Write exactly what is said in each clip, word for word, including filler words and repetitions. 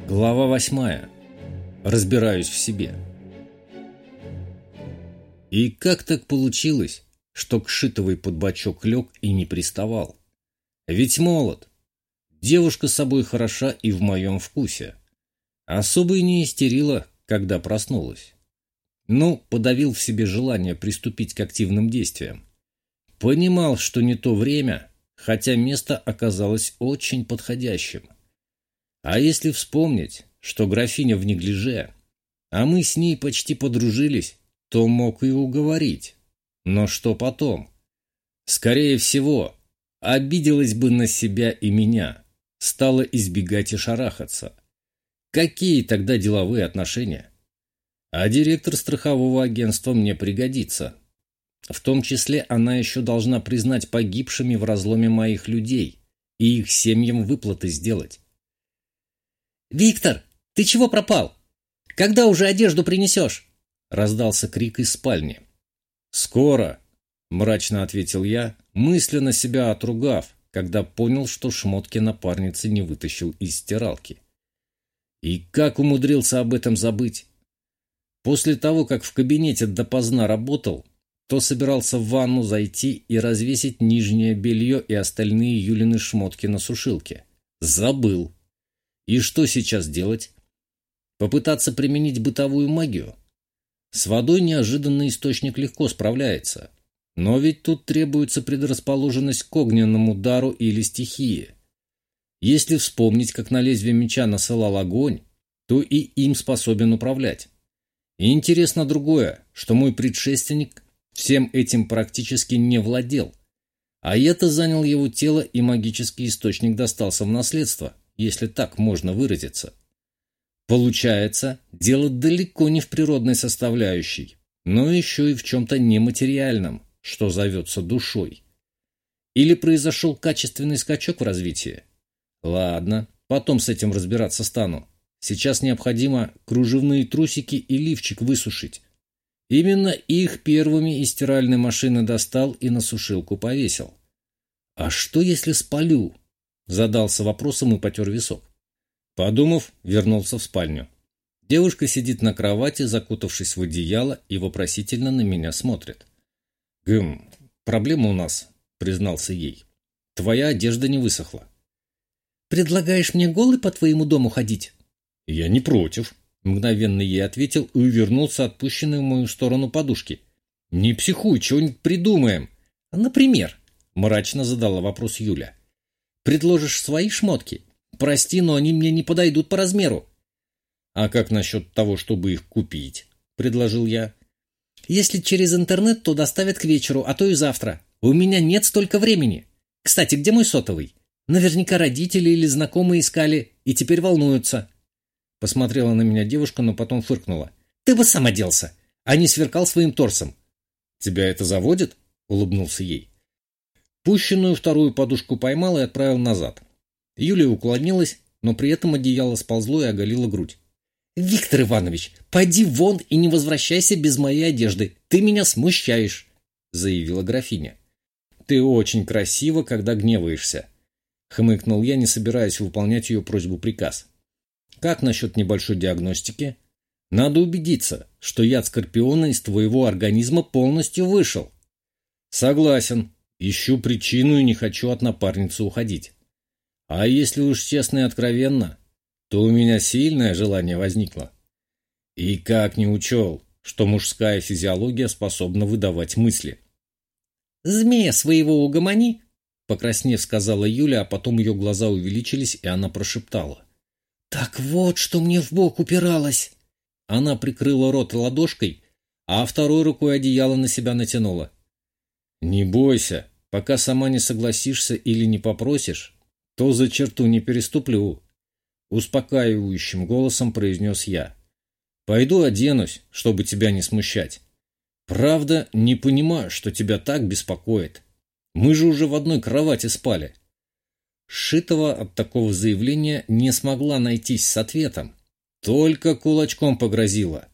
Глава восьмая. Разбираюсь в себе. И как так получилось, что к Шитовой под бочок лег и не приставал? Ведь молод. Девушка с собой хороша и в моем вкусе. Особо и не истерила, когда проснулась. Ну, подавил в себе желание приступить к активным действиям. Понимал, что не то время, хотя место оказалось очень подходящим. А если вспомнить, что графиня в неглиже, а мы с ней почти подружились, то мог и уговорить. Но что потом? Скорее всего, обиделась бы на себя и меня, стала избегать и шарахаться. Какие тогда деловые отношения? А директор страхового агентства мне пригодится. В том числе она еще должна признать погибшими в разломе моих людей и их семьям выплаты сделать. «Виктор, ты чего пропал? Когда уже одежду принесешь?» Раздался крик из спальни. «Скоро», — мрачно ответил я, мысленно себя отругав, когда понял, что шмотки напарницы не вытащил из стиралки. И как умудрился об этом забыть? После того, как в кабинете допоздна работал, то собирался в ванну зайти и развесить нижнее белье и остальные Юлины шмотки на сушилке. Забыл. И что сейчас делать? Попытаться применить бытовую магию? С водой неожиданный источник легко справляется. Но ведь тут требуется предрасположенность к огненному дару или стихии. Если вспомнить, как на лезвие меча насылал огонь, то и им способен управлять. И интересно другое, что мой предшественник всем этим практически не владел. А я-то занял его тело, и магический источник достался в наследство, если так можно выразиться. Получается, дело далеко не в природной составляющей, но еще и в чем-то нематериальном, что зовется душой. Или произошел качественный скачок в развитии? Ладно, потом с этим разбираться стану. Сейчас необходимо кружевные трусики и лифчик высушить. Именно их первыми из стиральной машины достал и на сушилку повесил. А что, если спалю? Задался вопросом и потер висок. Подумав, вернулся в спальню. Девушка сидит на кровати, закутавшись в одеяло, и вопросительно на меня смотрит. «Гм, проблема у нас», — признался ей. «Твоя одежда не высохла». «Предлагаешь мне голый по твоему дому ходить?» «Я не против», — мгновенно ей ответил и увернулся от пущенной в мою сторону подушки. «Не психуй, чего-нибудь придумаем». «Например?» — мрачно задала вопрос Юля. «Предложишь свои шмотки? Прости, но они мне не подойдут по размеру». «А как насчет того, чтобы их купить?» — предложил я. «Если через интернет, то доставят к вечеру, а то и завтра. У меня нет столько времени. Кстати, где мой сотовый? Наверняка родители или знакомые искали и теперь волнуются». Посмотрела на меня девушка, но потом фыркнула. «Ты бы сам оделся, а не сверкал своим торсом». «Тебя это заводит?» — улыбнулся ей. Пущенную вторую подушку поймал и отправил назад. Юлия уклонилась, но при этом одеяло сползло и оголило грудь. «Виктор Иванович, пойди вон и не возвращайся без моей одежды. Ты меня смущаешь», — заявила графиня. «Ты очень красива, когда гневаешься», — хмыкнул я, не собираясь выполнять ее просьбу-приказ. «Как насчет небольшой диагностики? Надо убедиться, что яд скорпиона из твоего организма полностью вышел». «Согласен. Ищу причину и не хочу от напарницы уходить. А если уж честно и откровенно, то у меня сильное желание возникло. И как не учел, что мужская физиология способна выдавать мысли». «Змея своего угомони», — покраснев, сказала Юля, а потом ее глаза увеличились, и она прошептала. «Так вот, что мне в бок упиралось». Она прикрыла рот ладошкой, а второй рукой одеяло на себя натянула. «Не бойся, пока сама не согласишься или не попросишь, то за черту не переступлю», — успокаивающим голосом произнес я. «Пойду оденусь, чтобы тебя не смущать. Правда, не понимаю, что тебя так беспокоит. Мы же уже в одной кровати спали». Шитова от такого заявления не смогла найтись с ответом, только кулачком погрозила.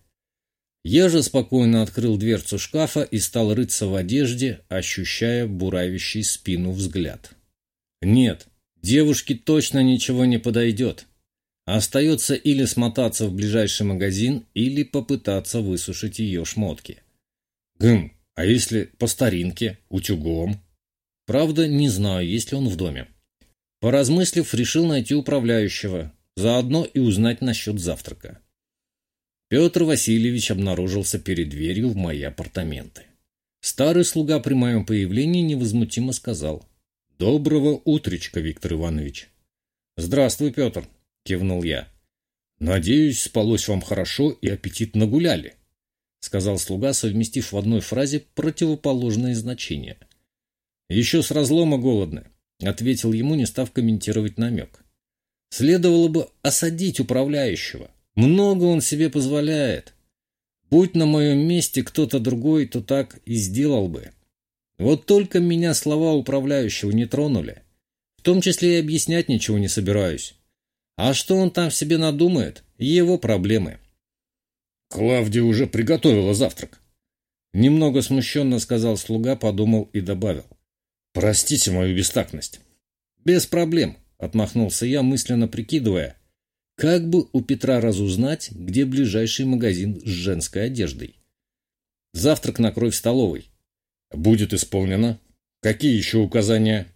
Я же спокойно открыл дверцу шкафа и стал рыться в одежде, ощущая буравящий спину взгляд. Нет, девушке точно ничего не подойдет. Остается или смотаться в ближайший магазин, или попытаться высушить ее шмотки. Гм, а если по старинке, утюгом? Правда, не знаю, есть ли он в доме. Поразмыслив, решил найти управляющего, заодно и узнать насчет завтрака. Петр Васильевич обнаружился перед дверью в мои апартаменты. Старый слуга при моем появлении невозмутимо сказал: «Доброго утречка, Виктор Иванович». «Здравствуй, Петр», — кивнул я. «Надеюсь, спалось вам хорошо и аппетитно гуляли», — сказал слуга, совместив в одной фразе противоположные значения. «Еще с разлома голодны», — ответил ему, не став комментировать намек. «Следовало бы осадить управляющего. Много он себе позволяет. Будь на моем месте кто-то другой, то так и сделал бы. Вот только меня слова управляющего не тронули. В том числе и объяснять ничего не собираюсь. А что он там себе надумает, его проблемы». «Клавдия уже приготовила завтрак», — немного смущенно сказал слуга, подумал и добавил: «Простите мою бестактность». «Без проблем», — отмахнулся я, мысленно прикидывая, как бы у Петра разузнать, где ближайший магазин с женской одеждой. «Завтрак накрой в столовой». «Будет исполнено. Какие еще указания?»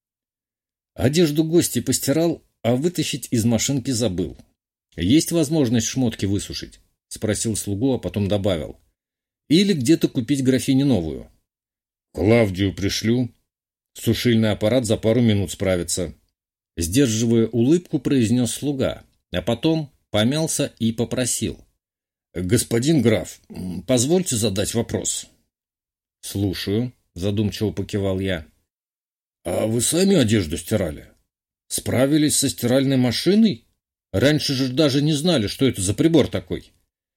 «Одежду гостей постирал, а вытащить из машинки забыл. Есть возможность шмотки высушить?» — спросил слугу, а потом добавил: «Или где-то купить графине новую». «Клавдию пришлю. Сушильный аппарат за пару минут справится», — сдерживая улыбку, произнес слуга, а потом помялся и попросил: «Господин граф, позвольте задать вопрос». «Слушаю», — задумчиво покивал я. «А вы сами одежду стирали? Справились со стиральной машиной? Раньше же даже не знали, что это за прибор такой».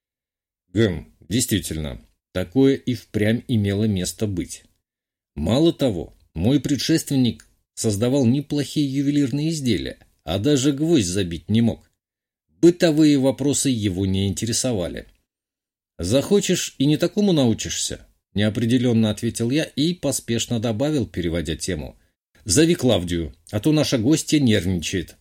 Гм, действительно, такое и впрямь имело место быть. Мало того, мой предшественник создавал неплохие ювелирные изделия, а даже гвоздь забить не мог. Бытовые вопросы его не интересовали. «Захочешь, и не такому научишься», — неопределенно ответил я и поспешно добавил, переводя тему: «Зови Клавдию, а то наша гостья нервничает».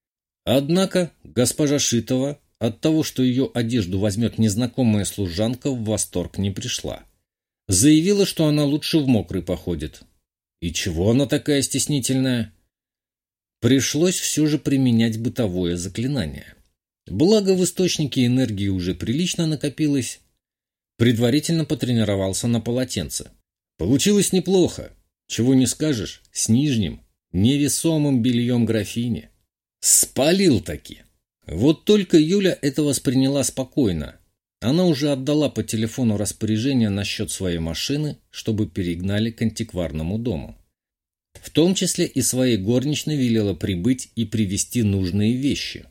Однако госпожа Шитова от того, что ее одежду возьмет незнакомая служанка, в восторг не пришла. Заявила, что она лучше в мокрый походит. И чего она такая стеснительная? Пришлось все же применять бытовое заклинание. Благо в источнике энергии уже прилично накопилось. Предварительно потренировался на полотенце. Получилось неплохо. Чего не скажешь с нижним, невесомым бельем графини. Спалил таки. Вот только Юля это восприняла спокойно. Она уже отдала по телефону распоряжение насчет своей машины, чтобы перегнали к антикварному дому. В том числе и своей горничной велела прибыть и привезти нужные вещи.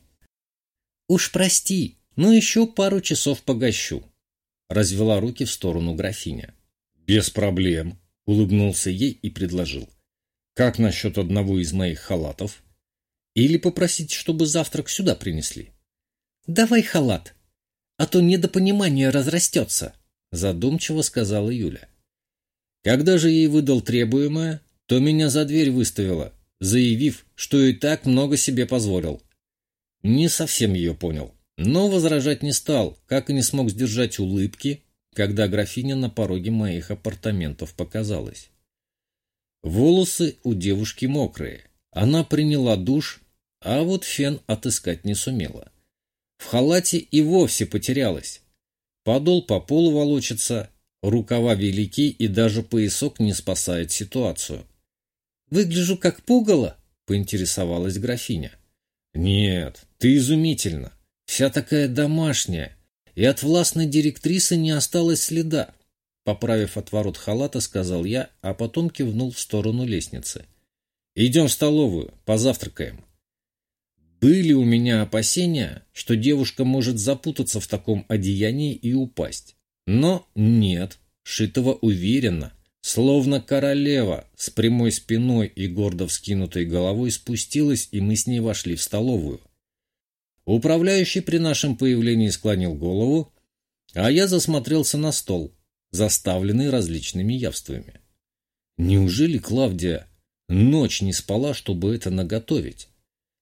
«Уж прости, но еще пару часов погощу», — развела руки в сторону графиня. «Без проблем», — улыбнулся ей и предложил: «Как насчет одного из моих халатов? Или попросить, чтобы завтрак сюда принесли?» «Давай халат, а то недопонимание разрастется», — задумчиво сказала Юля. Когда же ей выдал требуемое, то меня за дверь выставила, заявив, что и так много себе позволил. Не совсем ее понял, но возражать не стал, как и не смог сдержать улыбки, когда графиня на пороге моих апартаментов показалась. Волосы у девушки мокрые, она приняла душ, а вот фен отыскать не сумела. В халате и вовсе потерялась. Подол по полу волочится, рукава велики, и даже поясок не спасает ситуацию. «Выгляжу как пугало?» — поинтересовалась графиня. «Нет, ты изумительна. Вся такая домашняя, и от властной директрисы не осталось следа», — поправив отворот халата, сказал я, а потом кивнул в сторону лестницы. «Идем в столовую, позавтракаем». Были у меня опасения, что девушка может запутаться в таком одеянии и упасть. Но нет, Шитова уверенно, словно королева, с прямой спиной и гордо вскинутой головой спустилась, и мы с ней вошли в столовую. Управляющий при нашем появлении склонил голову, а я засмотрелся на стол, заставленный различными явствами. Неужели Клавдия ночь не спала, чтобы это наготовить?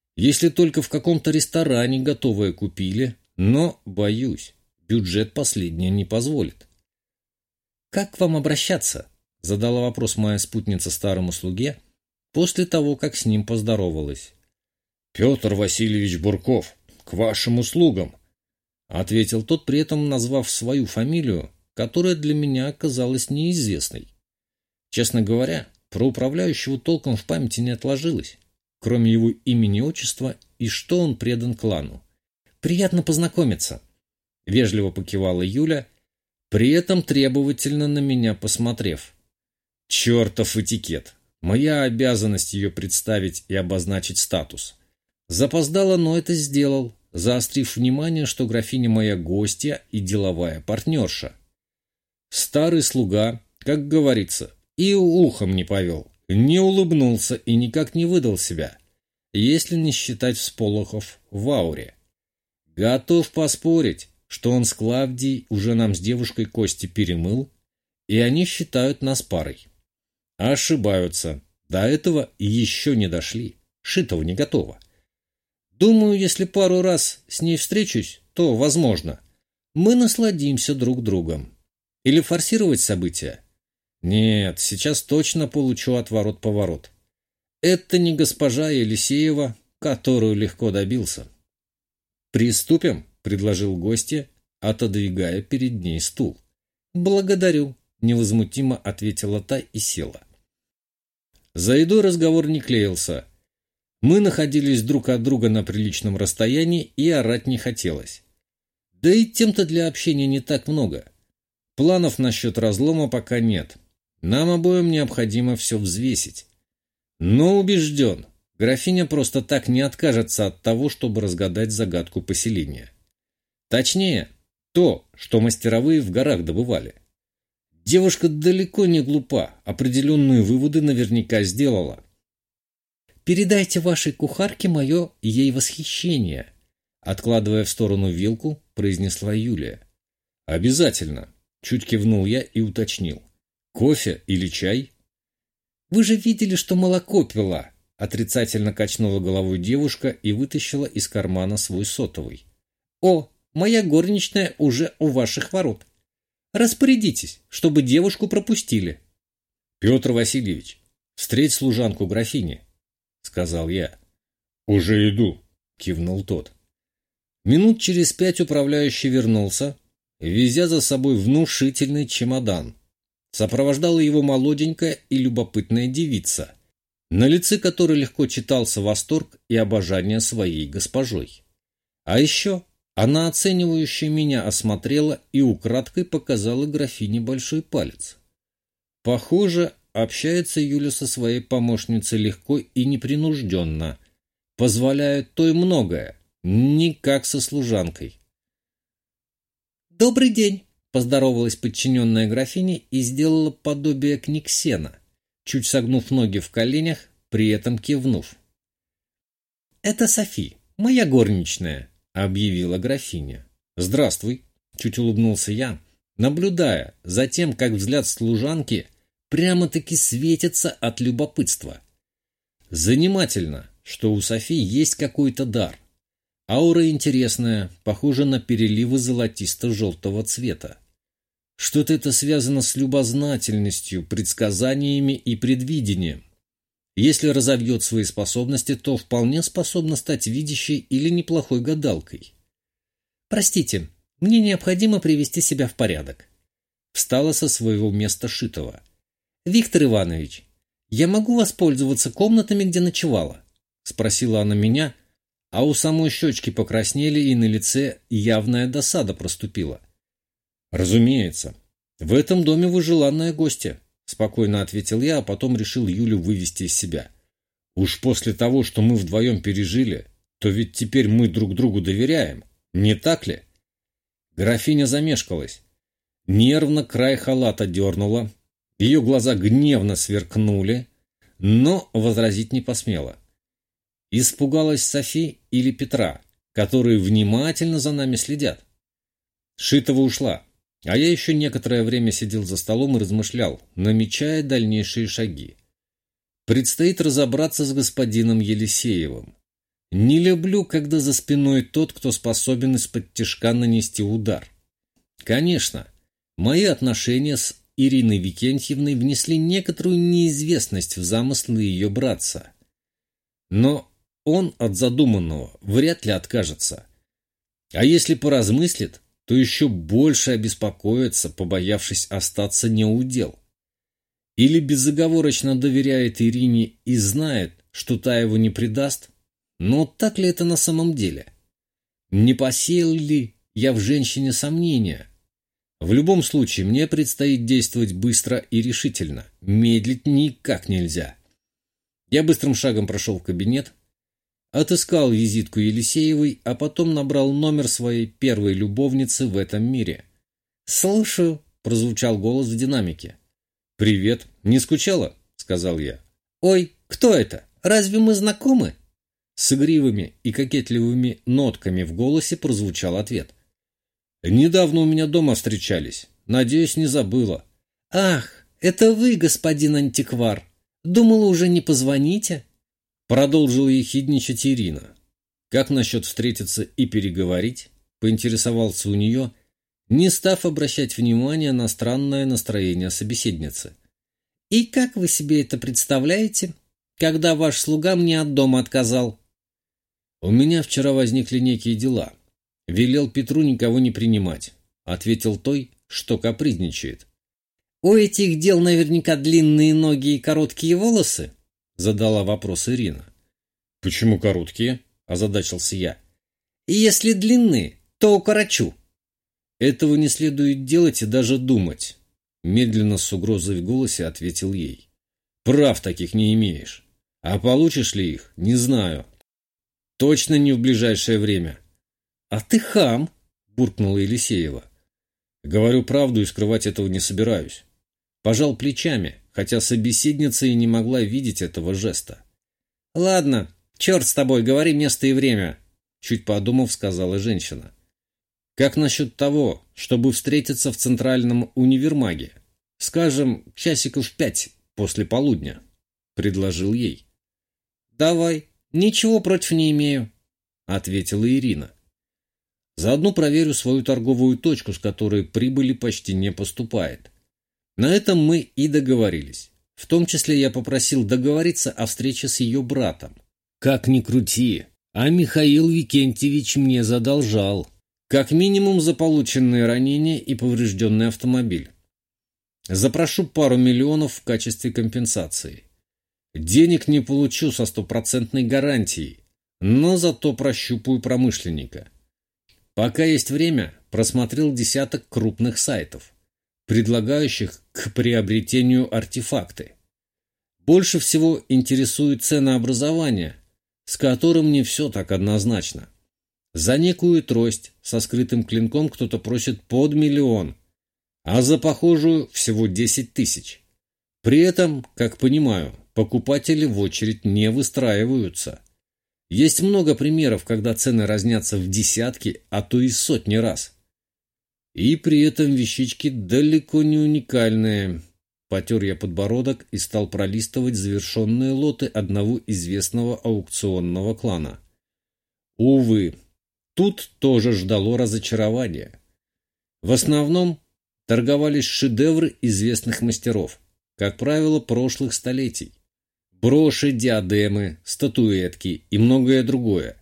Если только в каком-то ресторане готовое купили, но, боюсь, бюджет последнее не позволит. «Как к вам обращаться?» — задала вопрос моя спутница старому слуге после того, как с ним поздоровалась. «Петр Васильевич Бурков, к вашим услугам», — ответил тот, при этом назвав свою фамилию, которая для меня оказалась неизвестной. Честно говоря, про управляющего толком в памяти не отложилось, кроме его имени и отчества и что он предан клану. «Приятно познакомиться», — вежливо покивала Юля, при этом требовательно на меня посмотрев. Чертов этикет! Моя обязанность ее представить и обозначить статус. Запоздало, но это сделал, заострив внимание, что графиня моя гостья и деловая партнерша. Старый слуга, как говорится, и ухом не повел, не улыбнулся и никак не выдал себя, если не считать всполохов в ауре. Готов поспорить, что он с Клавдией уже нам с девушкой кости перемыл, и они считают нас парой. Ошибаются. До этого еще не дошли. Шитого не готово. Думаю, если пару раз с ней встречусь, то, возможно, мы насладимся друг другом. Или форсировать события? Нет, сейчас точно получу отворот-поворот. Это не госпожа Елисеева, которую легко добился. «Приступим», — предложил гостья, отодвигая перед ней стул. «Благодарю», — невозмутимо ответила та и села. За едой разговор не клеился. Мы находились друг от друга на приличном расстоянии, и орать не хотелось. Да и тем-то для общения не так много. Планов насчет разлома пока нет. Нам обоим необходимо все взвесить. Но убежден, графиня просто так не откажется от того, чтобы разгадать загадку поселения. Точнее, то, что мастеровые в горах добывали. Девушка далеко не глупа, определенные выводы наверняка сделала. «Передайте вашей кухарке мое ей восхищение», — откладывая в сторону вилку, произнесла Юлия. «Обязательно», — чуть кивнул я и уточнил. «Кофе или чай?» «Вы же видели, что молоко пила», — отрицательно качнула головой девушка и вытащила из кармана свой сотовый. «О, моя горничная уже у ваших ворот. Распорядитесь, чтобы девушку пропустили». «Петр Васильевич, встреть служанку графини», — сказал я. «Уже иду», — кивнул тот. Минут через пять управляющий вернулся, везя за собой внушительный чемодан. Сопровождала его молоденькая и любопытная девица, на лице которой легко читался восторг и обожание своей госпожой. А еще она оценивающе меня осмотрела и украдкой показала графине большой палец. Похоже, общается Юля со своей помощницей легко и непринужденно, позволяет той многое, не как со служанкой. «Добрый день!» — поздоровалась подчиненная графине и сделала подобие книгсена, чуть согнув ноги в коленях, при этом кивнув. «Это Софи, моя горничная», — объявила графиня. «Здравствуй», — чуть улыбнулся я, наблюдая за тем, как взгляд служанки прямо-таки светится от любопытства. Занимательно, что у Софи есть какой-то дар. Аура интересная, похожа на переливы золотисто-желтого цвета. Что-то это связано с любознательностью, предсказаниями и предвидением. Если разовьет свои способности, то вполне способна стать видящей или неплохой гадалкой. «Простите, мне необходимо привести себя в порядок», — встала со своего места Шитова. «Виктор Иванович, я могу воспользоваться комнатами, где ночевала?» — спросила она меня, а у самой щечки покраснели и на лице явная досада проступила. «Разумеется, в этом доме вы желанная гостья», — спокойно ответил я, а потом решил Юлю вывести из себя. «Уж после того, что мы вдвоем пережили, то ведь теперь мы друг другу доверяем, не так ли?» Графиня замешкалась. Нервно край халата дернула, ее глаза гневно сверкнули, но возразить не посмела. Испугалась Софи или Петра, которые внимательно за нами следят. Шитова ушла, а я еще некоторое время сидел за столом и размышлял, намечая дальнейшие шаги. Предстоит разобраться с господином Елисеевым. Не люблю, когда за спиной тот, кто способен из-под тишка нанести удар. Конечно, мои отношения с Ириной Викентьевной внесли некоторую неизвестность в замыслы ее братца. Но он от задуманного вряд ли откажется. А если поразмыслит, то еще больше обеспокоится, побоявшись остаться неудел. Или безоговорочно доверяет Ирине и знает, что та его не предаст. Но так ли это на самом деле? Не посеял ли я в женщине сомнения? В любом случае, мне предстоит действовать быстро и решительно. Медлить никак нельзя. Я быстрым шагом прошел в кабинет, отыскал визитку Елисеевой, а потом набрал номер своей первой любовницы в этом мире. «Слушаю», — прозвучал голос в динамике. «Привет. Не скучала?» — сказал я. «Ой, кто это? Разве мы знакомы?» С игривыми и кокетливыми нотками в голосе прозвучал ответ. «Недавно у меня дома встречались. Надеюсь, не забыла». «Ах, это вы, господин антиквар. Думала, уже не позвоните?» Продолжила ехидничать Ирина. «Как насчет встретиться и переговорить?» Поинтересовался у нее, не став обращать внимания на странное настроение собеседницы. «И как вы себе это представляете, когда ваш слуга мне от дома отказал?» «У меня вчера возникли некие дела. Велел Петру никого не принимать», — ответил той, что капризничает. «У этих дел наверняка длинные ноги и короткие волосы?» — задала вопрос Ирина. «Почему короткие?» — озадачился я. «Если длинные, то укорочу». «Этого не следует делать и даже думать», — медленно с угрозой в голосе ответил ей. «Прав таких не имеешь. А получишь ли их, не знаю. Точно не в ближайшее время». «А ты хам», — буркнула Елисеева. «Говорю правду и скрывать этого не собираюсь». Пожал плечами, хотя собеседница и не могла видеть этого жеста. «Ладно, черт с тобой, говори место и время», — чуть подумав, сказала женщина. «Как насчет того, чтобы встретиться в центральном универмаге? Скажем, часиков пять после полудня», — предложил ей. «Давай, ничего против не имею», — ответила Ирина. «Заодно проверю свою торговую точку, с которой прибыли почти не поступает». На этом мы и договорились. В том числе я попросил договориться о встрече с ее братом. Как ни крути, а Михаил Викентьевич мне задолжал. Как минимум за полученные ранения и поврежденный автомобиль. Запрошу пару миллионов в качестве компенсации. Денег не получу со стопроцентной гарантией, но зато прощупаю промышленника. Пока есть время, просмотрел десяток крупных сайтов, предлагающих к приобретению артефакты. Больше всего интересует ценообразование, с которым не все так однозначно. За некую трость со скрытым клинком кто-то просит под миллион, а за похожую всего десять тысяч. При этом, как понимаю, покупатели в очередь не выстраиваются. Есть много примеров, когда цены разнятся в десятки, а то и сотни раз. И при этом вещички далеко не уникальные. Потер я подбородок и стал пролистывать завершенные лоты одного известного аукционного клана. Увы, тут тоже ждало разочарования. В основном торговались шедевры известных мастеров, как правило, прошлых столетий. Броши, диадемы, статуэтки и многое другое.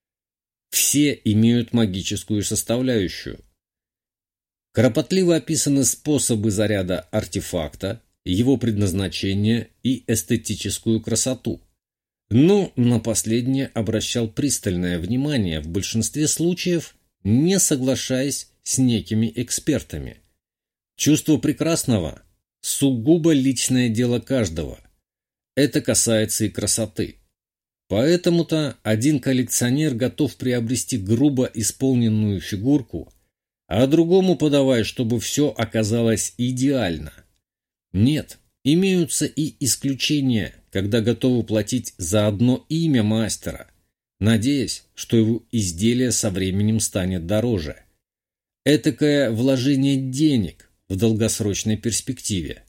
Все имеют магическую составляющую. Кропотливо описаны способы заряда артефакта, его предназначение и эстетическую красоту. Но на последнее обращал пристальное внимание, в большинстве случаев не соглашаясь с некими экспертами. Чувство прекрасного – сугубо личное дело каждого. Это касается и красоты. Поэтому-то один коллекционер готов приобрести грубо исполненную фигурку, а другому подавай, чтобы все оказалось идеально. Нет, имеются и исключения, когда готовы платить за одно имя мастера, надеясь, что его изделие со временем станет дороже. Этакое вложение денег в долгосрочной перспективе.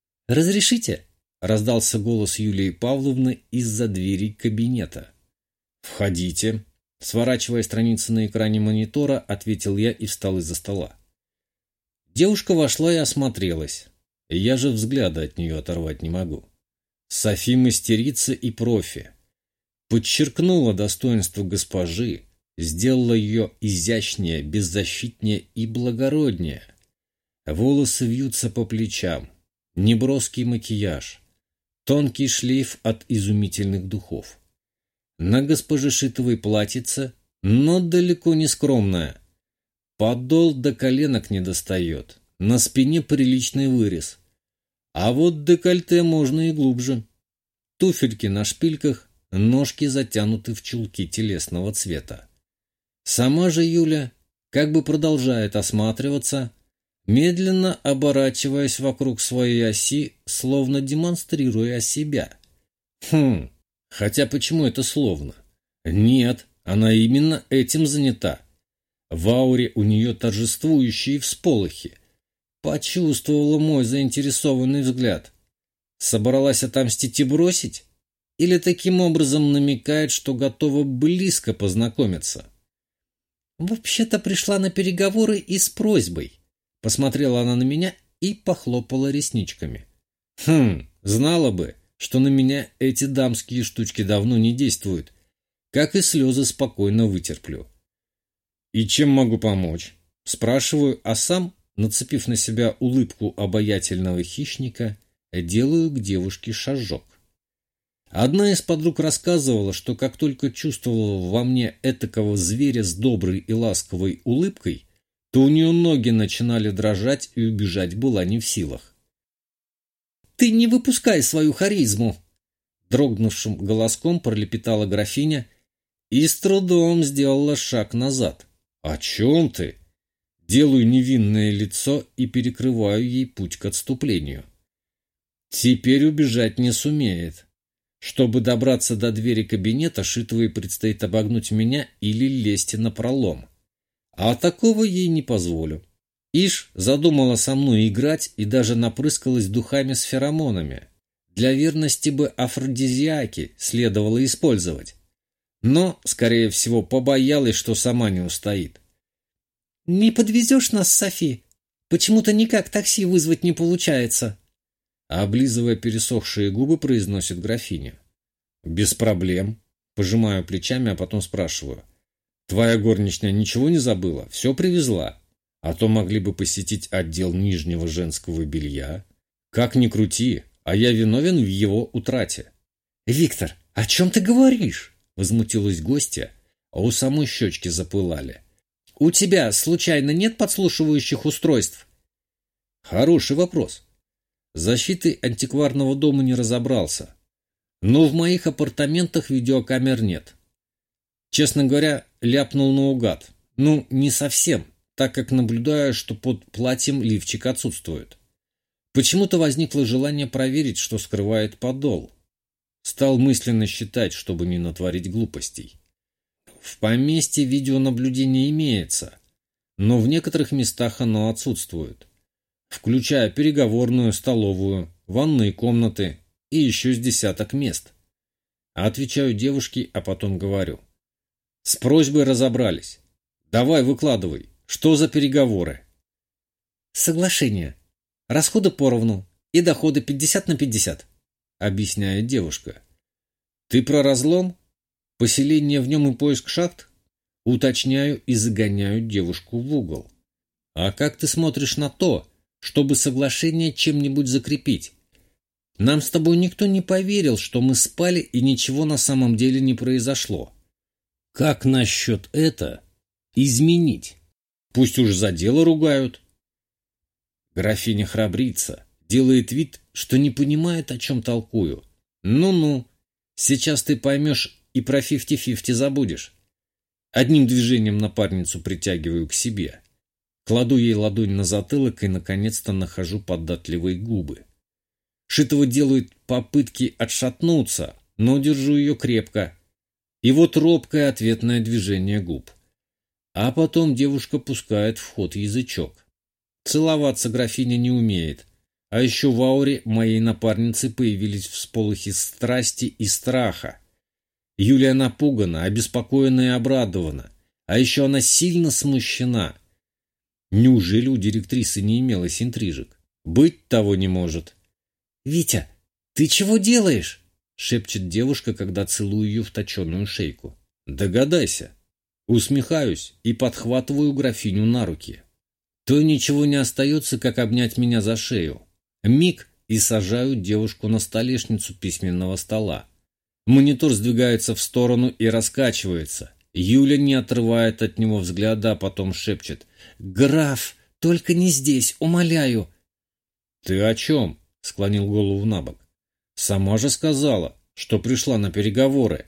«Разрешите?» — раздался голос Юлии Павловны из-за двери кабинета. «Входите», — сворачивая страницы на экране монитора, ответил я и встал из-за стола. Девушка вошла и осмотрелась. Я же взгляда от нее оторвать не могу. Софи мастерица и профи. Подчеркнула достоинство госпожи, сделала ее изящнее, беззащитнее и благороднее. Волосы вьются по плечам, неброский макияж, тонкий шлейф от изумительных духов. На госпоже Шитовой платьице, но далеко не скромная. Подол до коленок не достает, на спине приличный вырез. А вот декольте можно и глубже. Туфельки на шпильках, ножки затянуты в чулки телесного цвета. Сама же Юля как бы продолжает осматриваться, медленно оборачиваясь вокруг своей оси, словно демонстрируя себя. Хм, хотя почему это словно? Нет, она именно этим занята. В ауре у нее торжествующие всполохи. Почувствовала мой заинтересованный взгляд. Собралась отомстить и бросить? Или таким образом намекает, что готова близко познакомиться? «Вообще-то пришла на переговоры и с просьбой». Посмотрела она на меня и похлопала ресничками. «Хм, знала бы, что на меня эти дамские штучки давно не действуют. Как и слезы спокойно вытерплю». «И чем могу помочь?» Спрашиваю, а сам, нацепив на себя улыбку обаятельного хищника, делаю к девушке шажок. Одна из подруг рассказывала, что как только чувствовала во мне этакого зверя с доброй и ласковой улыбкой, то у нее ноги начинали дрожать и убежать была не в силах. «Ты не выпускай свою харизму!» Дрогнувшим голоском пролепетала графиня и с трудом сделала шаг назад. «О чем ты?» Делаю невинное лицо и перекрываю ей путь к отступлению. Теперь убежать не сумеет. Чтобы добраться до двери кабинета, Шитовой предстоит обогнуть меня или лезть напролом. А такого ей не позволю. Ишь задумала со мной играть и даже напрыскалась духами с феромонами. Для верности бы афродизиаки следовало использовать. Но, скорее всего, побоялась, что сама не устоит. «Не подвезешь нас, Софи? Почему-то никак такси вызвать не получается», облизывая пересохшие губы, произносит графиня. «Без проблем». Пожимаю плечами, а потом спрашиваю. «Твоя горничная ничего не забыла? Все привезла? А то могли бы посетить отдел нижнего женского белья. Как ни крути, а я виновен в его утрате». «Виктор, о чем ты говоришь?» Возмутилась гостья, а у самой щечки запылали. «У тебя, случайно, нет подслушивающих устройств?» «Хороший вопрос. Защитой антикварного дома не разобрался. Но в моих апартаментах видеокамер нет. Честно говоря, ляпнул наугад. Ну, не совсем, так как наблюдаю, что под платьем лифчик отсутствует. Почему-то возникло желание проверить, что скрывает подол. Стал мысленно считать, чтобы не натворить глупостей. В поместье видеонаблюдение имеется, но в некоторых местах оно отсутствует, включая переговорную, столовую, ванные комнаты и еще с десяток мест. Отвечаю девушке, а потом говорю. С просьбой разобрались. Давай выкладывай, что за переговоры? Соглашение. Расходы поровну и доходы пятьдесят на пятьдесят, объясняет девушка. Ты про разлом? Поселение в нем и поиск шахт? Уточняю и загоняю девушку в угол. А как ты смотришь на то, чтобы соглашение чем-нибудь закрепить? Нам с тобой никто не поверил, что мы спали и ничего на самом деле не произошло. Как насчет это изменить? Пусть уж за дело ругают. Графиня храбрится, делает вид, что не понимает, о чем толкую. Ну-ну, сейчас ты поймешь и про фифти-фифти забудешь. Одним движением напарницу притягиваю к себе. Кладу ей ладонь на затылок и, наконец-то, нахожу податливые губы. Шитова делает попытки отшатнуться, но держу ее крепко. И вот робкое ответное движение губ. А потом девушка пускает в ход язычок. Целоваться графиня не умеет. А еще в ауре моей напарницы появились всполохи страсти и страха. Юлия напугана, обеспокоена и обрадована. А еще она сильно смущена. Неужели у директрисы не имелось интрижек? Быть того не может. «Витя, ты чего делаешь?» — шепчет девушка, когда целую ее в точеную шейку. «Догадайся». Усмехаюсь и подхватываю графиню на руки. То ничего не остается, как обнять меня за шею. Миг, и сажаю девушку на столешницу письменного стола. Монитор сдвигается в сторону и раскачивается. Юля не отрывает от него взгляда, а потом шепчет: «Граф, только не здесь, умоляю!» «Ты о чем?» — склонил голову набок. «Сама же сказала, что пришла на переговоры».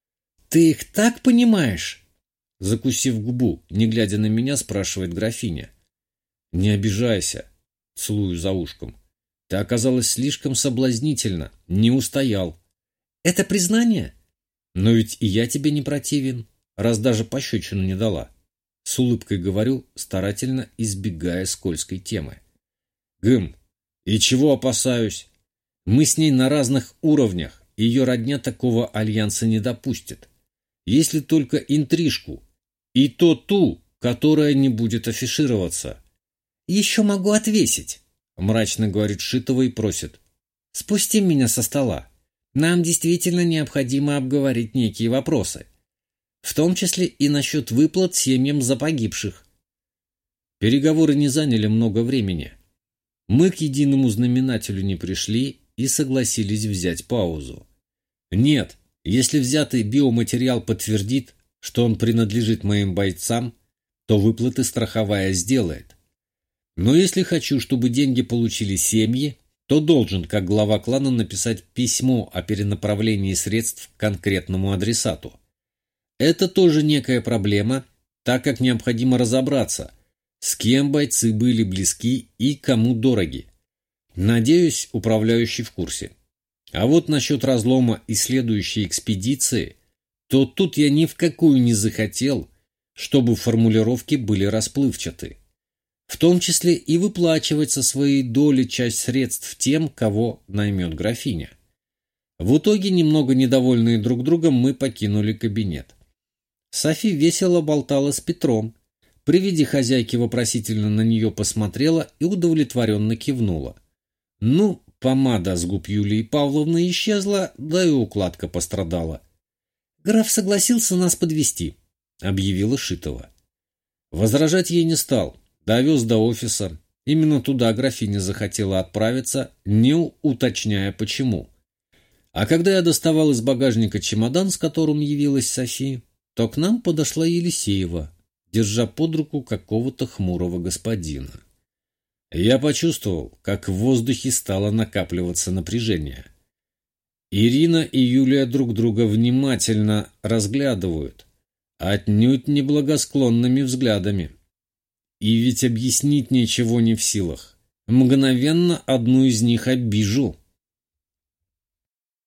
«Ты их так понимаешь?» Закусив губу, не глядя на меня, спрашивает графиня. «Не обижайся», — целую за ушком. «Ты оказалась слишком соблазнительна, не устоял». «Это признание?» «Но ведь и я тебе не противен, раз даже пощечину не дала». С улыбкой говорю, старательно избегая скользкой темы. «Гм, и чего опасаюсь? Мы с ней на разных уровнях, и ее родня такого альянса не допустит. Если только интрижку, и то ту, которая не будет афишироваться». «Еще могу отвесить», — мрачно говорит Шитова и просит: «спусти меня со стола. Нам действительно необходимо обговорить некие вопросы, в том числе и насчет выплат семьям за погибших». Переговоры не заняли много времени. Мы к единому знаменателю не пришли и согласились взять паузу. Нет, если взятый биоматериал подтвердит, что он принадлежит моим бойцам, то выплаты страховая сделает. Но если хочу, чтобы деньги получили семьи, то должен, как глава клана, написать письмо о перенаправлении средств к конкретному адресату. Это тоже некая проблема, так как необходимо разобраться, с кем бойцы были близки и кому дороги. Надеюсь, управляющий в курсе. А вот насчет разлома и следующей экспедиции, то тут я ни в какую не захотел, чтобы формулировки были расплывчаты. В том числе и выплачивать со своей доли часть средств тем, кого наймет графиня. В итоге, немного недовольные друг другом, мы покинули кабинет. Софи весело болтала с Петром. При виде хозяйки вопросительно на нее посмотрела и удовлетворенно кивнула. Ну, помада с губ Юлии Павловны исчезла, да и укладка пострадала. «Граф согласился нас подвезти», — объявила Шитова. Возражать ей не стал. Довез до офиса. Именно туда графиня захотела отправиться, не уточняя почему. А когда я доставал из багажника чемодан, с которым явилась Софи, то к нам подошла Елисеева, держа под руку какого-то хмурого господина. Я почувствовал, как в воздухе стало накапливаться напряжение. Ирина и Юлия друг друга внимательно разглядывают, отнюдь не благосклонными взглядами. И ведь объяснить ничего не в силах. Мгновенно одну из них обижу.